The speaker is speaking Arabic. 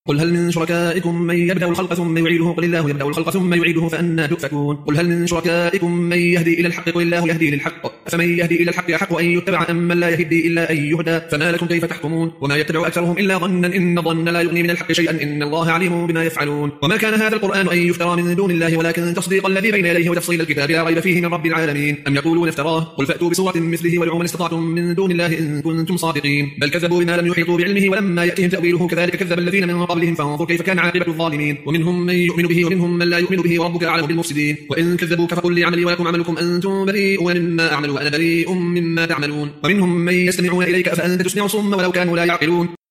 قل هل من شركائكم من يبدأ الخلق ثم يعيده قل الله يبدأ الخلق ثم يعيده فأنى تؤفكون قل هل من شركائكم من يهدي إلى الحق قل الله يهدي للحق أفمن يهدي إلى الحق أحق أن يتبع أم من لا يهدي إلا أن يهدى فما لكم كيف تحكمون وما يتبع أكثرهم إلا ظنا إن الظن لا يغني من الحق شيئا إن الله عليم بما يفعلون وما كان هذا القرآن أن يفترى من دون الله ولكن تصديق الذي بين يديه وتفصيل الكتاب لا ريب فيه من رب العالمين أم يقولون افتراه قل فأتوا بسورة مثله وادعوا من استطعتم من دون الله إن كنتم صادقين بل كذبوا بما لم يحيطوا بعلمه ولما يأتهم تأويله كذلك كذب الذين من قبلهم فانظر كيف كان عاقبة الظالمين ومنهم من يؤمن به ومنهم من لا يؤمن به وربك أعلم بالمفسدين وإن كذبوك فقل لي عملي ولكم عملكم أنتم بريئون مما أعمل وأنا بريء مما تعملون ومنهم من يستمعون إليك أفأنت تسمع الصم ولو كانوا لا يعقلون